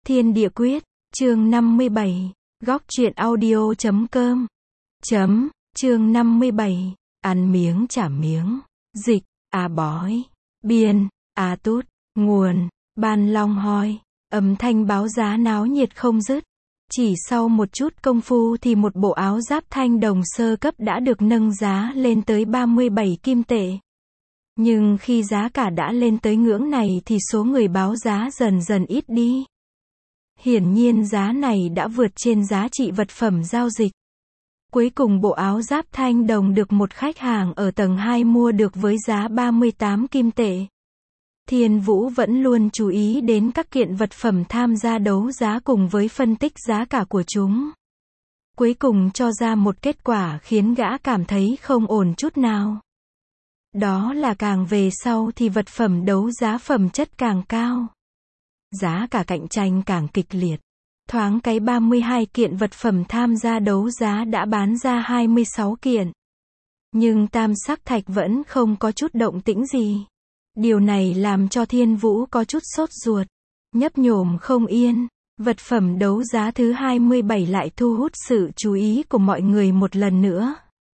Thiên địa quyết, chương 57, góc truyện audio.com. Chương 57, ăn miếng trả miếng. Dịch, bói. Biên, Tút. Nguồn, Ban Long Hoi. Âm thanh báo giá náo nhiệt không dứt. Chỉ sau một chút công phu thì một bộ áo giáp thanh đồng sơ cấp đã được nâng giá lên tới 37 kim tệ. Nhưng khi giá cả đã lên tới ngưỡng này thì số người báo giá dần dần ít đi. Hiển nhiên giá này đã vượt trên giá trị vật phẩm giao dịch. Cuối cùng bộ áo giáp thanh đồng được một khách hàng ở tầng 2 mua được với giá 38 kim tệ. Thiên Vũ vẫn luôn chú ý đến các kiện vật phẩm tham gia đấu giá cùng với phân tích giá cả của chúng. Cuối cùng cho ra một kết quả khiến gã cảm thấy không ổn chút nào. Đó là càng về sau thì vật phẩm đấu giá phẩm chất càng cao. Giá cả cạnh tranh càng kịch liệt. Thoáng cái 32 kiện vật phẩm tham gia đấu giá đã bán ra 26 kiện. Nhưng tam sắc thạch vẫn không có chút động tĩnh gì. Điều này làm cho Thiên Vũ có chút sốt ruột. Nhấp nhổm không yên. Vật phẩm đấu giá thứ 27 lại thu hút sự chú ý của mọi người một lần nữa.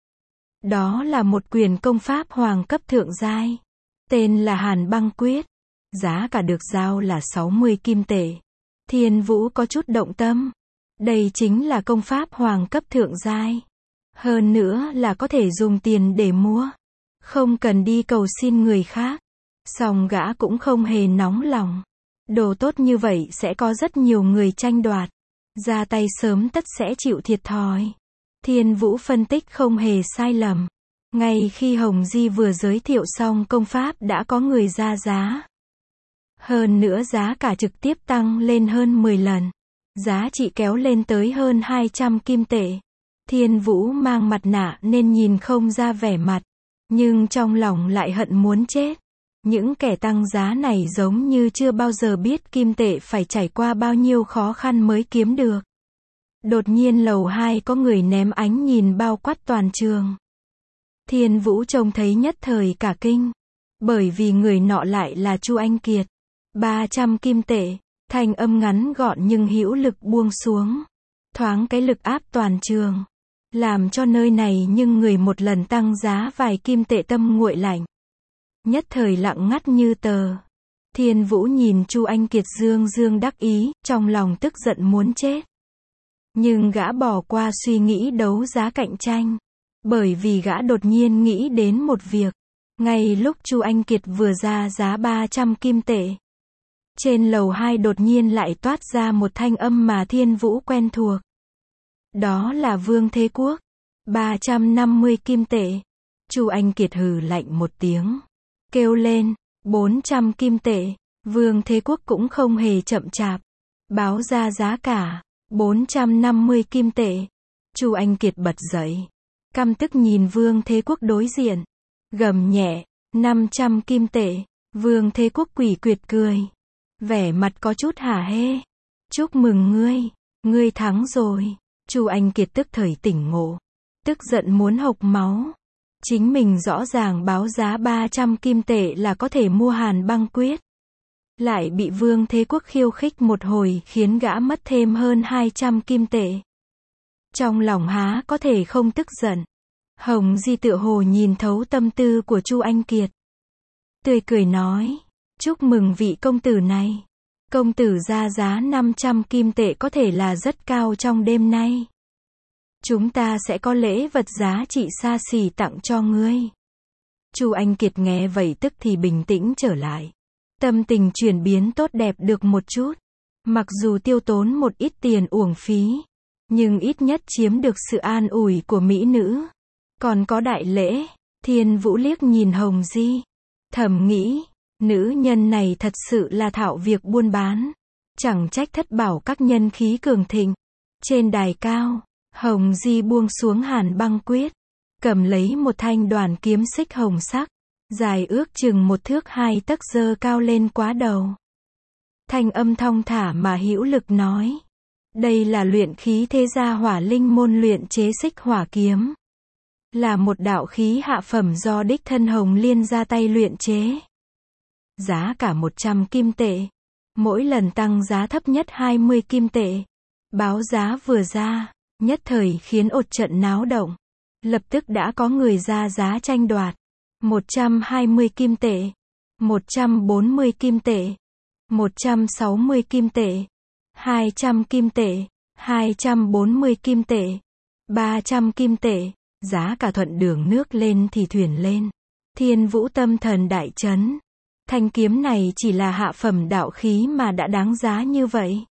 Đó là một quyền công pháp hoàng cấp thượng giai. Tên là Hàn Băng Quyết. Giá cả được giao là 60 kim tệ. Thiên Vũ có chút động tâm. Đây chính là công pháp hoàng cấp thượng giai. Hơn nữa là có thể dùng tiền để mua. Không cần đi cầu xin người khác. Song gã cũng không hề nóng lòng. Đồ tốt như vậy sẽ có rất nhiều người tranh đoạt. Ra tay sớm tất sẽ chịu thiệt thòi. Thiên Vũ phân tích không hề sai lầm. Ngay khi Hồng Di vừa giới thiệu xong công pháp đã có người ra giá. Hơn nữa giá cả trực tiếp tăng lên hơn 10 lần. Giá trị kéo lên tới hơn 200 kim tệ. Thiên Vũ mang mặt nạ nên nhìn không ra vẻ mặt. Nhưng trong lòng lại hận muốn chết. Những kẻ tăng giá này giống như chưa bao giờ biết kim tệ phải trải qua bao nhiêu khó khăn mới kiếm được. Đột nhiên lầu 2 có người ném ánh nhìn bao quát toàn trường. Thiên Vũ trông thấy nhất thời cả kinh. Bởi vì người nọ lại là Chu Anh Kiệt. 300 kim tệ. Thanh âm ngắn gọn nhưng hữu lực buông xuống. Thoáng cái lực áp toàn trường. Làm cho nơi này nhưng người một lần tăng giá vài kim tệ tâm nguội lạnh. Nhất thời lặng ngắt như tờ. Thiên Vũ nhìn Chu Anh Kiệt dương đắc ý, trong lòng tức giận muốn chết. Nhưng gã bỏ qua suy nghĩ đấu giá cạnh tranh. Bởi vì gã đột nhiên nghĩ đến một việc. Ngay lúc Chu Anh Kiệt vừa ra giá 300 kim tệ. Trên lầu 2 đột nhiên lại toát ra một thanh âm mà Thiên Vũ quen thuộc. Đó là Vương Thế Quốc. 350 kim tệ. Chu Anh Kiệt hừ lạnh một tiếng. Kêu lên, 400 kim tệ. Vương Thế Quốc cũng không hề chậm chạp. Báo ra giá cả, 450 kim tệ. Chu Anh Kiệt bật dậy. Căm tức nhìn Vương Thế Quốc đối diện. Gầm nhẹ, 500 kim tệ. Vương Thế Quốc quỷ quyệt cười. Vẻ mặt có chút hả hê. Chúc mừng ngươi thắng rồi. Chu Anh Kiệt tức thời tỉnh ngộ. Tức giận muốn hộc máu. Chính mình rõ ràng báo giá 300 kim tệ là có thể mua Hàn Băng Quyết. Lại bị Vương Thế Quốc khiêu khích một hồi khiến gã mất thêm hơn 200 kim tệ. Trong lòng há có thể không tức giận. Hồng Di tựa hồ nhìn thấu tâm tư của Chu Anh Kiệt. Tươi cười nói. Chúc mừng vị công tử này. Công tử ra giá 500 kim tệ có thể là rất cao trong đêm nay. Chúng ta sẽ có lễ vật giá trị xa xỉ tặng cho ngươi. Chu Anh Kiệt nghe vậy tức thì bình tĩnh trở lại. Tâm tình chuyển biến tốt đẹp được một chút. Mặc dù tiêu tốn một ít tiền uổng phí. Nhưng ít nhất chiếm được sự an ủi của mỹ nữ. Còn có đại lễ. Thiên Vũ liếc nhìn Hồng Di. Thầm nghĩ. Nữ nhân này thật sự là thạo việc buôn bán. Chẳng trách thất bảo các nhân khí cường thịnh. Trên đài cao. Hồng Di buông xuống Hàn Băng Quyết. Cầm lấy một thanh đoàn kiếm xích hồng sắc. Dài ước chừng 1 thước 2 tấc giơ cao lên quá đầu. Thanh âm thong thả mà hữu lực nói. Đây là luyện khí thế gia Hỏa Linh môn luyện chế xích hỏa kiếm. Là một đạo khí hạ phẩm do đích thân Hồng Liên ra tay luyện chế. Giá cả 100 kim tệ. Mỗi lần tăng giá thấp nhất 20 kim tệ. Báo giá vừa ra, nhất thời khiến một trận náo động. Lập tức đã có người ra giá tranh đoạt. 120 kim tệ, 140 kim tệ, 160 kim tệ, 200 kim tệ, 240 kim tệ, 300 kim tệ. Giá cả thuận đường nước lên thì thuyền lên. Thiên Vũ tâm thần đại chấn. Thanh kiếm này chỉ là hạ phẩm đạo khí mà đã đáng giá như vậy.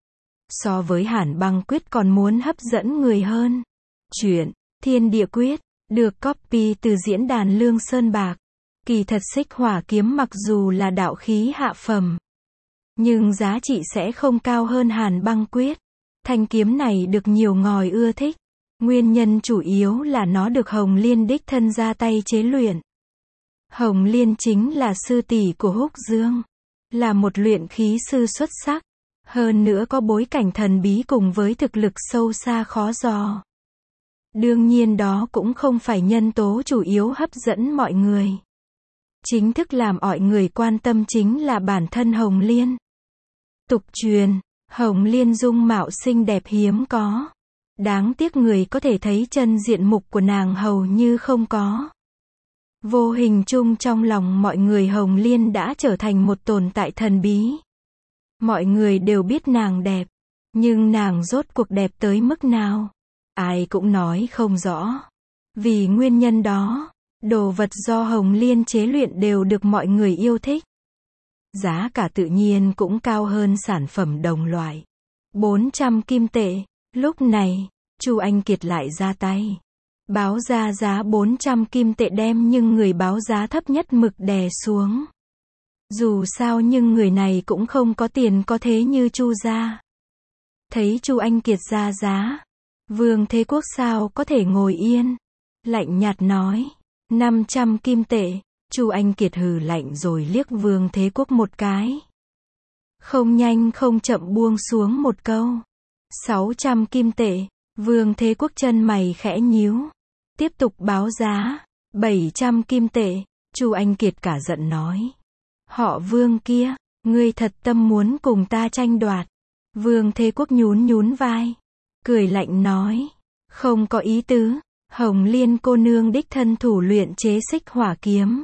So với Hàn Băng Quyết còn muốn hấp dẫn người hơn. Chuyện Thiên Địa Quyết được copy từ diễn đàn Lương Sơn Bạc. Kỳ thật Xích Hỏa kiếm mặc dù là đạo khí hạ phẩm, nhưng giá trị sẽ không cao hơn Hàn Băng Quyết. Thanh kiếm này được nhiều ngòi ưa thích. Nguyên nhân chủ yếu là nó được Hồng Liên đích thân ra tay chế luyện. Hồng Liên chính là sư tỷ của Húc Dương, là một luyện khí sư xuất sắc, hơn nữa có bối cảnh thần bí cùng với thực lực sâu xa khó dò. Đương nhiên đó cũng không phải nhân tố chủ yếu hấp dẫn mọi người. Chính thức làm mọi người quan tâm chính là bản thân Hồng Liên. Tục truyền, Hồng Liên dung mạo xinh đẹp hiếm có. Đáng tiếc người có thể thấy chân diện mục của nàng hầu như không có. Vô hình chung trong lòng mọi người Hồng Liên đã trở thành một tồn tại thần bí. Mọi người đều biết nàng đẹp, nhưng nàng rốt cuộc đẹp tới mức nào? Ai cũng nói không rõ. Vì nguyên nhân đó, đồ vật do Hồng Liên chế luyện đều được mọi người yêu thích. Giá cả tự nhiên cũng cao hơn sản phẩm đồng loại. 400 kim tệ. Lúc này, Chu Anh Kiệt lại ra tay. Báo ra giá 400 kim tệ đem nhưng người báo giá thấp nhất mực đè xuống. Dù sao nhưng người này cũng không có tiền có thế như Chu gia. Thấy Chu Anh Kiệt ra giá, Vương Thế Quốc sao có thể ngồi yên. Lạnh nhạt nói, 500 kim tệ. Chu Anh Kiệt hừ lạnh rồi liếc Vương Thế Quốc một cái. Không nhanh không chậm buông xuống một câu. 600 kim tệ. Vương Thế Quốc chân mày khẽ nhíu. Tiếp tục báo giá. 700 kim tệ. Chu Anh Kiệt cả giận nói. Họ Vương kia, ngươi thật tâm muốn cùng ta tranh đoạt. Vương Thế Quốc nhún nhún vai. Cười lạnh nói. Không có ý tứ. Hồng Liên cô nương đích thân thủ luyện chế Xích Hỏa kiếm.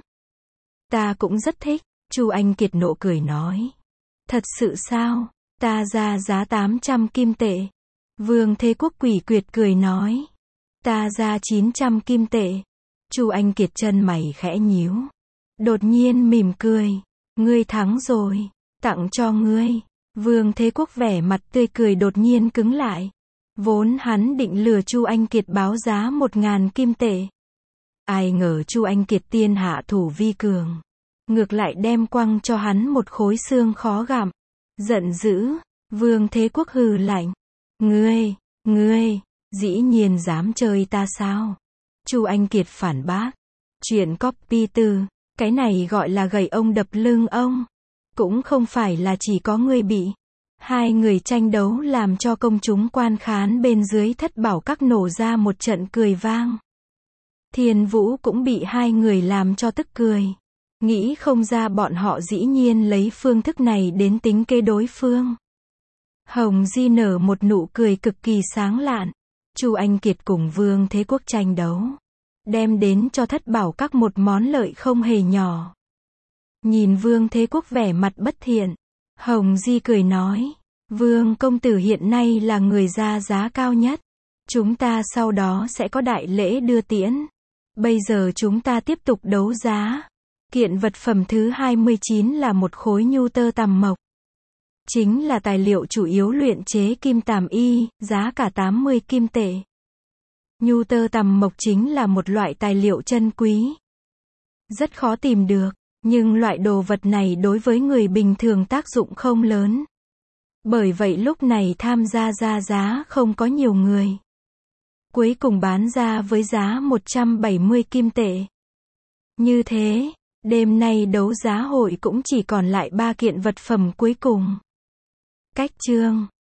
Ta cũng rất thích. Chu Anh Kiệt nộ cười nói. Thật sự sao? Ta ra giá 800 kim tệ. Vương Thế Quốc quỷ quyệt cười nói. Ta ra 900 kim tệ. Chu Anh Kiệt chân mày khẽ nhíu. Đột nhiên mỉm cười. Ngươi thắng rồi. Tặng cho ngươi. Vương Thế Quốc vẻ mặt tươi cười đột nhiên cứng lại. Vốn hắn định lừa Chu Anh Kiệt báo giá 1.000 kim tệ. Ai ngờ Chu Anh Kiệt tiên hạ thủ vi cường. Ngược lại đem quăng cho hắn một khối xương khó gặm. Giận dữ, Vương Thế Quốc hừ lạnh. Ngươi, dĩ nhiên dám chơi ta sao? Chu Anh Kiệt phản bác. Chuyện copy từ, cái này gọi là gậy ông đập lưng ông. Cũng không phải là chỉ có ngươi bị. Hai người tranh đấu làm cho công chúng quan khán bên dưới Thất Bảo Các nổ ra một trận cười vang. Thiên Vũ cũng bị hai người làm cho tức cười. Nghĩ không ra bọn họ dĩ nhiên lấy phương thức này đến tính kế đối phương. Hồng Di nở một nụ cười cực kỳ sáng lạn. Chu Anh Kiệt cùng Vương Thế Quốc tranh đấu, đem đến cho Thất Bảo Các một món lợi không hề nhỏ. Nhìn Vương Thế Quốc vẻ mặt bất thiện, Hồng Di cười nói, Vương công tử hiện nay là người ra giá cao nhất. Chúng ta sau đó sẽ có đại lễ đưa tiễn. Bây giờ chúng ta tiếp tục đấu giá. Kiện vật phẩm thứ 29 là một khối nhu tơ tằm mộc. Chính là tài liệu chủ yếu luyện chế kim tàm y, giá cả 80 kim tệ. Nhu tơ tằm mộc chính là một loại tài liệu chân quý. Rất khó tìm được, nhưng loại đồ vật này đối với người bình thường tác dụng không lớn. Bởi vậy lúc này tham gia ra giá không có nhiều người. Cuối cùng bán ra với giá 170 kim tệ. Như thế, đêm nay đấu giá hội cũng chỉ còn lại 3 kiện vật phẩm cuối cùng. Cách chương